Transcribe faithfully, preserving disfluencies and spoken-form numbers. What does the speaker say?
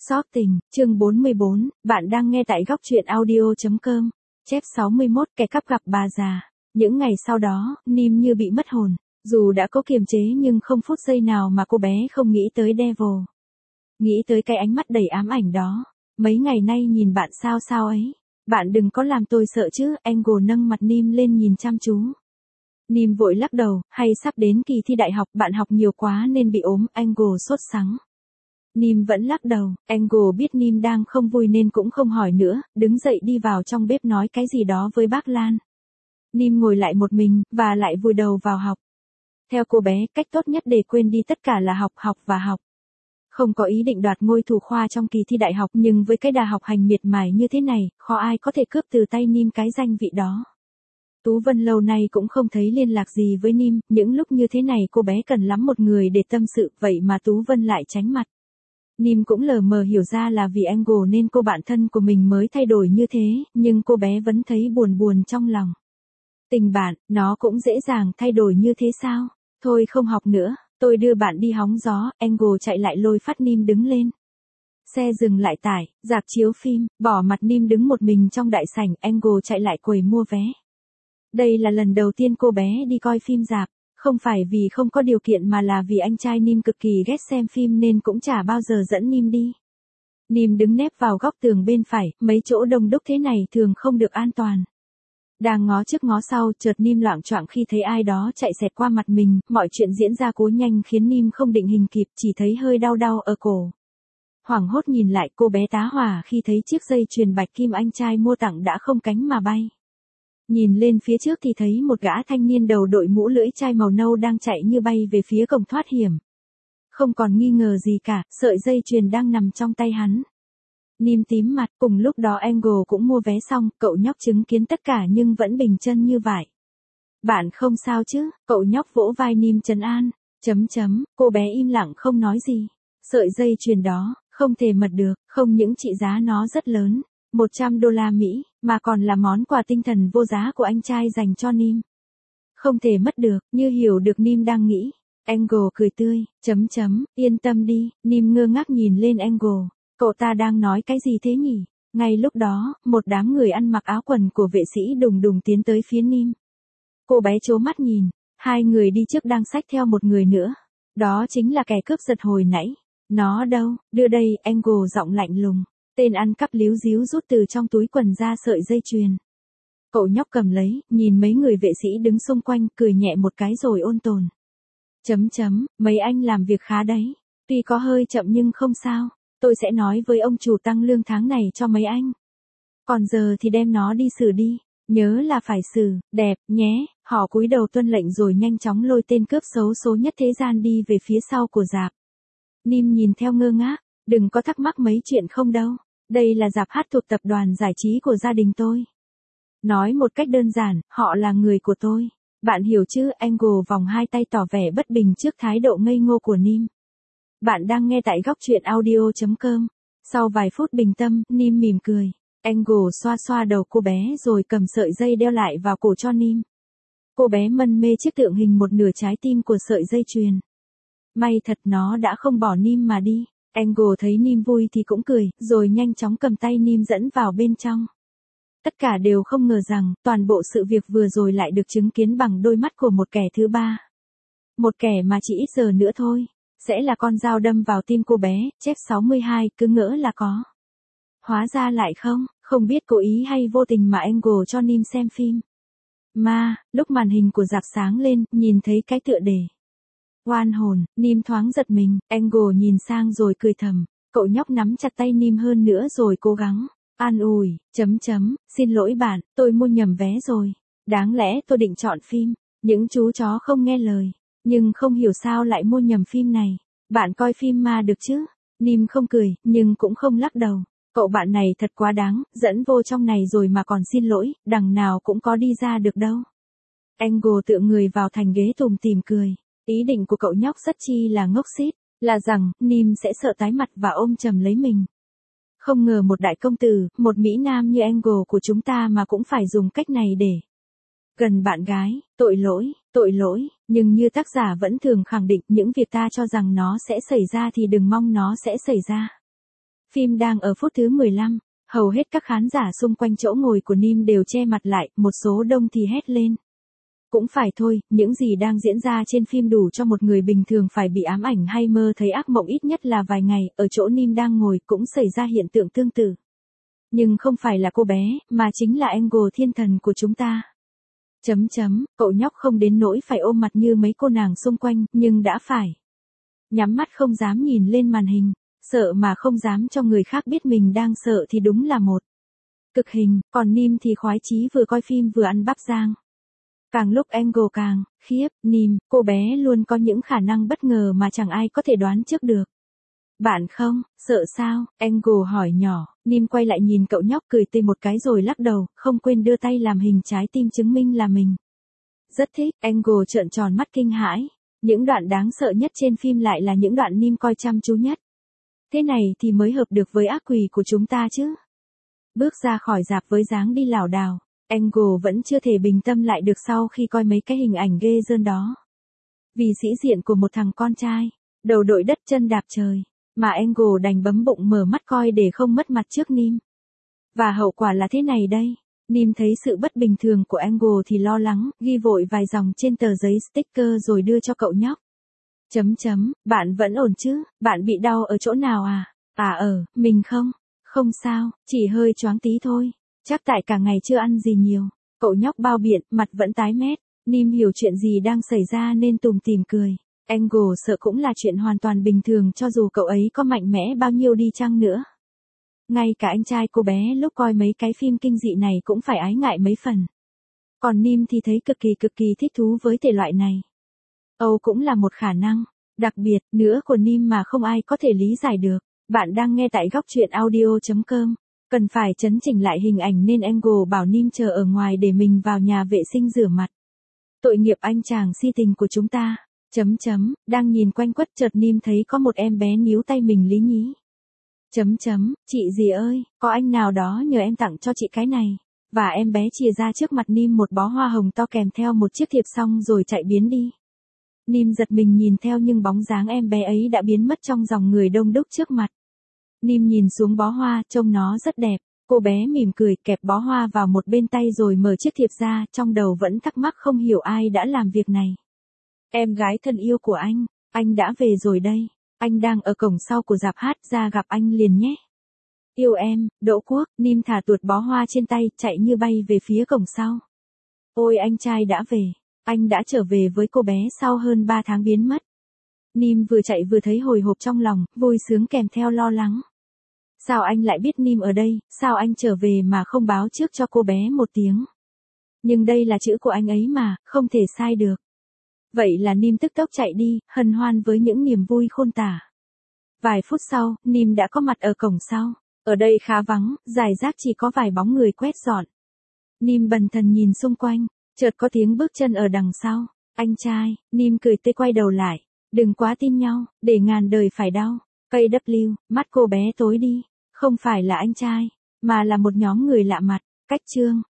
Xót tình, chương bốn mươi bốn, bạn đang nghe tại góc truyện audio.com. Chép sáu mươi mốt, kẻ cắp gặp bà già. Những ngày sau đó, Nim như bị mất hồn. Dù đã có kiềm chế nhưng không phút giây nào mà cô bé không nghĩ tới Devil. Nghĩ tới cái ánh mắt đầy ám ảnh đó. Mấy ngày nay nhìn bạn sao sao ấy. Bạn đừng có làm tôi sợ chứ. Angle nâng mặt Nim lên nhìn chăm chú. Nim vội lắc đầu, hay sắp đến kỳ thi đại học, bạn học nhiều quá nên bị ốm. Angle sốt sắng. Nim vẫn lắc đầu, Angle biết Nim đang không vui nên cũng không hỏi nữa, đứng dậy đi vào trong bếp nói cái gì đó với bác Lan. Nim ngồi lại một mình, và lại vùi đầu vào học. Theo cô bé, cách tốt nhất để quên đi tất cả là học, học và học. Không có ý định đoạt ngôi thủ khoa trong kỳ thi đại học, nhưng với cái đà học hành miệt mài như thế này, khó ai có thể cướp từ tay Nim cái danh vị đó. Tú Vân lâu nay cũng không thấy liên lạc gì với Nim, những lúc như thế này cô bé cần lắm một người để tâm sự, vậy mà Tú Vân lại tránh mặt. Nim cũng lờ mờ hiểu ra là vì Angle nên cô bạn thân của mình mới thay đổi như thế, nhưng cô bé vẫn thấy buồn buồn trong lòng. Tình bạn, nó cũng dễ dàng thay đổi như thế sao? Thôi không học nữa, tôi đưa bạn đi hóng gió. Angle chạy lại lôi phát Nim đứng lên. Xe dừng lại tải, rạp chiếu phim, bỏ mặt Nim đứng một mình trong đại sảnh. Angle chạy lại quầy mua vé. Đây là lần đầu tiên cô bé đi coi phim rạp. Không phải vì không có điều kiện mà là vì anh trai Nim cực kỳ ghét xem phim nên cũng chả bao giờ dẫn Nim đi. Nim đứng nép vào góc tường bên phải, mấy chỗ đông đúc thế này thường không được an toàn. Đang ngó trước ngó sau, chợt Nim loạng choạng khi thấy ai đó chạy xẹt qua mặt mình, mọi chuyện diễn ra cố nhanh khiến Nim không định hình kịp, chỉ thấy hơi đau đau ở cổ. Hoảng hốt nhìn lại, cô bé tá hỏa khi thấy chiếc dây chuyền bạch kim anh trai mua tặng đã không cánh mà bay. Nhìn lên phía trước thì thấy một gã thanh niên đầu đội mũ lưỡi chai màu nâu đang chạy như bay về phía cổng thoát hiểm. Không còn nghi ngờ gì cả, sợi dây chuyền đang nằm trong tay hắn. Nim tím mặt, cùng lúc đó Angle cũng mua vé xong, cậu nhóc chứng kiến tất cả nhưng vẫn bình chân như vậy. Bạn không sao chứ? Cậu nhóc vỗ vai Nim trấn an. Chấm chấm, cô bé im lặng không nói gì. Sợi dây chuyền đó, không thể mất được, không những trị giá nó rất lớn. một trăm đô la Mỹ, mà còn là món quà tinh thần vô giá của anh trai dành cho Nim. Không thể mất được, như hiểu được Nim đang nghĩ. Angle cười tươi, chấm chấm, yên tâm đi. Nim ngơ ngác nhìn lên Angle. Cậu ta đang nói cái gì thế nhỉ? Ngay lúc đó, một đám người ăn mặc áo quần của vệ sĩ đùng đùng tiến tới phía Nim. Cô bé trố mắt nhìn, hai người đi trước đang xách theo một người nữa. Đó chính là kẻ cướp giật hồi nãy. Nó đâu, đưa đây. Angle giọng lạnh lùng. Tên ăn cắp líu díu rút từ trong túi quần ra sợi dây chuyền. Cậu nhóc cầm lấy, nhìn mấy người vệ sĩ đứng xung quanh, cười nhẹ một cái rồi ôn tồn. Chấm chấm, mấy anh làm việc khá đấy. Tuy có hơi chậm nhưng không sao. Tôi sẽ nói với ông chủ tăng lương tháng này cho mấy anh. Còn giờ thì đem nó đi xử đi. Nhớ là phải xử, đẹp, nhé. Họ cúi đầu tuân lệnh rồi nhanh chóng lôi tên cướp xấu số nhất thế gian đi về phía sau của rạp. Nim nhìn theo ngơ ngác. Đừng có thắc mắc mấy chuyện không đâu. Đây là rạp hát thuộc tập đoàn giải trí của gia đình tôi. Nói một cách đơn giản, họ là người của tôi. Bạn hiểu chứ? Angle vòng hai tay tỏ vẻ bất bình trước thái độ ngây ngô của Nim. Bạn đang nghe tại góc truyện audio.com. Sau vài phút bình tâm, Nim mỉm cười. Angle xoa xoa đầu cô bé rồi cầm sợi dây đeo lại vào cổ cho Nim. Cô bé mân mê chiếc tượng hình một nửa trái tim của sợi dây chuyền. May thật nó đã không bỏ Nim mà đi. Angle thấy Nim vui thì cũng cười, rồi nhanh chóng cầm tay Nim dẫn vào bên trong. Tất cả đều không ngờ rằng, toàn bộ sự việc vừa rồi lại được chứng kiến bằng đôi mắt của một kẻ thứ ba. Một kẻ mà chỉ ít giờ nữa thôi, sẽ là con dao đâm vào tim cô bé. Chép sáu mươi hai, cứ ngỡ là có. Hóa ra lại không, không biết cố ý hay vô tình mà Angle cho Nim xem phim. Mà, lúc màn hình của rạp sáng lên, nhìn thấy cái tựa đề. Oan hồn, Nim thoáng giật mình. Angle nhìn sang rồi cười thầm. Cậu nhóc nắm chặt tay Nim hơn nữa rồi cố gắng an ủi. Chấm chấm, xin lỗi bạn, tôi mua nhầm vé rồi. Đáng lẽ tôi định chọn phim Những chú chó không nghe lời. Nhưng không hiểu sao lại mua nhầm phim này. Bạn coi phim ma được chứ? Nim không cười, nhưng cũng không lắc đầu. Cậu bạn này thật quá đáng, dẫn vô trong này rồi mà còn xin lỗi, đằng nào cũng có đi ra được đâu. Angle tựa người vào thành ghế tủm tỉm cười. Ý định của cậu nhóc rất chi là ngốc xít, là rằng, Nim sẽ sợ tái mặt và ôm chầm lấy mình. Không ngờ một đại công tử, một mỹ nam như Angle của chúng ta mà cũng phải dùng cách này để gần bạn gái. Tội lỗi, tội lỗi, nhưng như tác giả vẫn thường khẳng định, những việc ta cho rằng nó sẽ xảy ra thì đừng mong nó sẽ xảy ra. Phim đang ở phút thứ mười lăm, hầu hết các khán giả xung quanh chỗ ngồi của Nim đều che mặt lại, một số đông thì hét lên. Cũng phải thôi, những gì đang diễn ra trên phim đủ cho một người bình thường phải bị ám ảnh hay mơ thấy ác mộng ít nhất là vài ngày, ở chỗ Nim đang ngồi cũng xảy ra hiện tượng tương tự. Nhưng không phải là cô bé, mà chính là Angle thiên thần của chúng ta. Chấm chấm, cậu nhóc không đến nỗi phải ôm mặt như mấy cô nàng xung quanh, nhưng đã phải nhắm mắt không dám nhìn lên màn hình, sợ mà không dám cho người khác biết mình đang sợ thì đúng là một cực hình, còn Nim thì khoái chí vừa coi phim vừa ăn bắp rang. Càng lúc Angle càng khiếp, Nim, cô bé luôn có những khả năng bất ngờ mà chẳng ai có thể đoán trước được. Bạn không, sợ sao? Angle hỏi nhỏ, Nim quay lại nhìn cậu nhóc cười tươi một cái rồi lắc đầu, không quên đưa tay làm hình trái tim chứng minh là mình rất thích. Angle trợn tròn mắt kinh hãi. Những đoạn đáng sợ nhất trên phim lại là những đoạn Nim coi chăm chú nhất. Thế này thì mới hợp được với ác quỷ của chúng ta chứ. Bước ra khỏi rạp với dáng đi lảo đảo, Angle vẫn chưa thể bình tâm lại được sau khi coi mấy cái hình ảnh ghê rợn đó. Vì sĩ diện của một thằng con trai, đầu đội đất chân đạp trời, mà Angle đành bấm bụng mở mắt coi để không mất mặt trước Nim. Và hậu quả là thế này đây. Nim thấy sự bất bình thường của Angle thì lo lắng, ghi vội vài dòng trên tờ giấy sticker rồi đưa cho cậu nhóc. Chấm chấm, bạn vẫn ổn chứ, bạn bị đau ở chỗ nào à? À ờ, mình không, không sao, chỉ hơi choáng tí thôi, chắc tại cả ngày chưa ăn gì nhiều. Cậu nhóc bao biện, mặt vẫn tái mét. Nim hiểu chuyện gì đang xảy ra nên tủm tỉm cười. Angle sợ cũng là chuyện hoàn toàn bình thường cho dù cậu ấy có mạnh mẽ bao nhiêu đi chăng nữa. Ngay cả anh trai cô bé lúc coi mấy cái phim kinh dị này cũng phải ái ngại mấy phần. Còn Nim thì thấy cực kỳ cực kỳ thích thú với thể loại này. Âu cũng là một khả năng đặc biệt nữa của Nim mà không ai có thể lý giải được. Bạn đang nghe tại góc truyện audio chấm com. Cần phải chấn chỉnh lại hình ảnh nên Angle bảo Nim chờ ở ngoài để mình vào nhà vệ sinh rửa mặt. Tội nghiệp anh chàng si tình của chúng ta. Chấm chấm, đang nhìn quanh quất chợt Nim thấy có một em bé níu tay mình lý nhí. Chấm chấm, chị gì ơi, có anh nào đó nhờ em tặng cho chị cái này. Và em bé chìa ra trước mặt Nim một bó hoa hồng to kèm theo một chiếc thiệp xong rồi chạy biến đi. Nim giật mình nhìn theo nhưng bóng dáng em bé ấy đã biến mất trong dòng người đông đúc trước mặt. Nim nhìn xuống bó hoa, trông nó rất đẹp. Cô bé mỉm cười kẹp bó hoa vào một bên tay rồi mở chiếc thiệp ra, trong đầu vẫn thắc mắc không hiểu ai đã làm việc này. Em gái thân yêu của anh, anh đã về rồi đây. Anh đang ở cổng sau của rạp hát, ra gặp anh liền nhé. Yêu em, Đỗ Quốc. Nim thả tuột bó hoa trên tay, chạy như bay về phía cổng sau. Ôi anh trai đã về. Anh đã trở về với cô bé sau hơn ba tháng biến mất. Nim vừa chạy vừa thấy hồi hộp trong lòng, vui sướng kèm theo lo lắng. Sao anh lại biết Nim ở đây, sao anh trở về mà không báo trước cho cô bé một tiếng. Nhưng đây là chữ của anh ấy mà, không thể sai được. Vậy là Nim tức tốc chạy đi, hân hoan với những niềm vui khôn tả. Vài phút sau, Nim đã có mặt ở cổng sau. Ở đây khá vắng, rải rác chỉ có vài bóng người quét dọn. Nim bần thần nhìn xung quanh, chợt có tiếng bước chân ở đằng sau. Anh trai, Nim cười tươi quay đầu lại. Đừng quá tin nhau, để ngàn đời phải đau. ca vê, mắt cô bé tối đi. Không phải là anh trai, mà là một nhóm người lạ mặt. Cách chương.